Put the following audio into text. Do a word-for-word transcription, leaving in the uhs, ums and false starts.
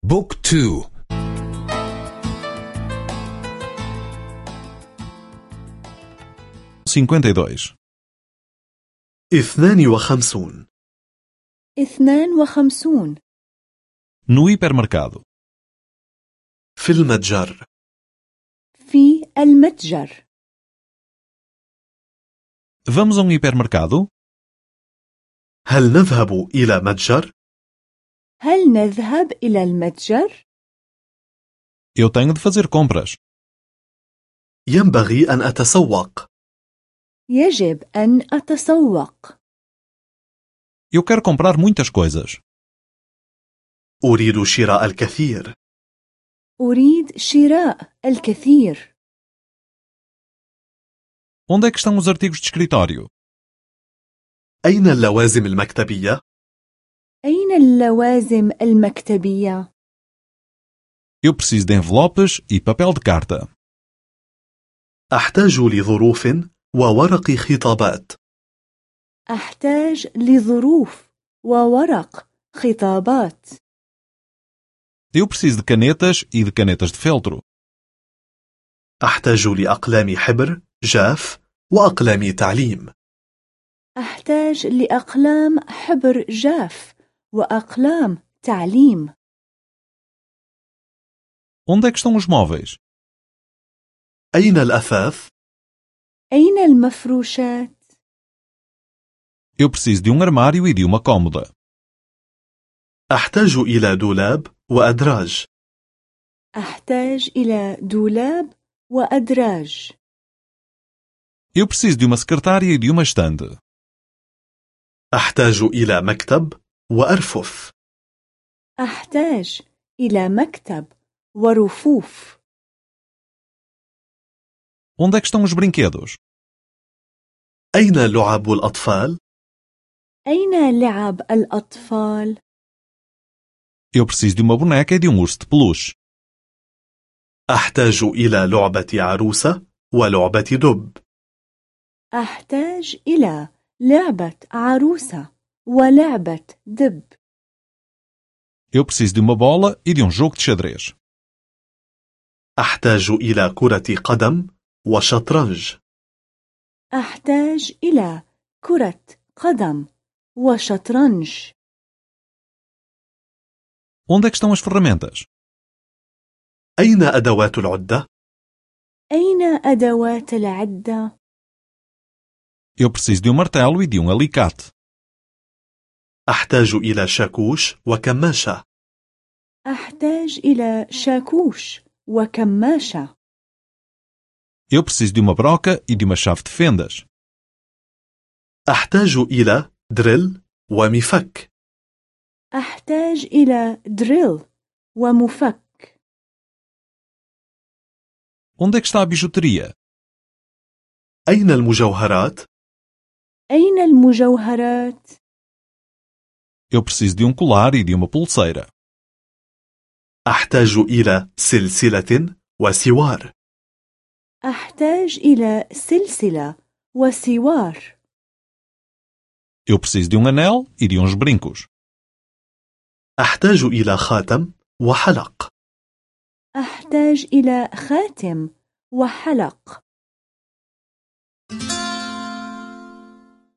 بوك تو. cinquenta e dois. اثنان وخمسون. اثنان وخمسون. No hipermercado. في المتجر. في المتجر. Vamos a um hipermercado? هل نذهب إلى متجر؟ هل نذهب إلى المتجر؟ Eu tenho de fazer compras. ينبغي أن أتسوق. يجب أن أتسوق. Eu quero comprar muitas coisas. أريد شراء الكثير. أريد شراء الكثير. Onde é que estão os artigos de escritório? أين اللوازم المكتبية؟ أين اللوازم المكتبية؟ Eu preciso de envelopes e papel de carta. أحتاج لظروف وورق خطابات. أحتاج لظروف وورق خطابات. Eu preciso de canetas e de canetas de feltro. أحتاج لأقلام حبر جاف وأقلام تعليم. أحتاج لأقلام حبر جاف وأقلام تعليم. Onde é que estão os móveis? أين الأثاث؟ أين المفروشات؟ Eu preciso de um armário e de uma cômoda. أحتاج إلى دولاب وأدراج. أحتاج إلى دولاب وأدراج. Eu preciso de uma secretária e de uma estante. أحتاج إلى مكتب وأرفف. أحتاج إلى مكتب ورفوف. Onde é que estão os brinquedos? أين لعب الأطفال؟ أين لعب الأطفال؟ Eu preciso de uma boneca e de um urso de peluche. أحتاج إلى لعبة عروسة ولعبة دب. أحتاج إلى لعبة عروسة ولعبة دب. Eu preciso de uma bola e de um jogo de xadrez. أحتاج إلى كرة قدم وشطرنج. أحتاج إلى كرة قدم وشطرنج. Onde é que estão as ferramentas? أين أدوات العدة؟ أين أدوات العدة؟ Eu preciso de um martelo e de um alicate. أحتاج إلى شاكوش وكماشة. أحتاج إلى شاكوش وكماشة. Eu preciso de uma broca e de uma chave de fendas. أحتاج إلى دريل ومفك. أحتاج إلى دريل ومفك. Onde é que está a bijuteria? أين المجوهرات؟ أين المجوهرات؟ Eu preciso de um colar e de uma pulseira. أحتاج إلى سلسلة وسوار. أحتاج إلى سلسلة وسوار. Eu preciso de um anel e de uns brincos. أحتاج إلى خاتم وحلق. أحتاج إلى خاتم وحلق.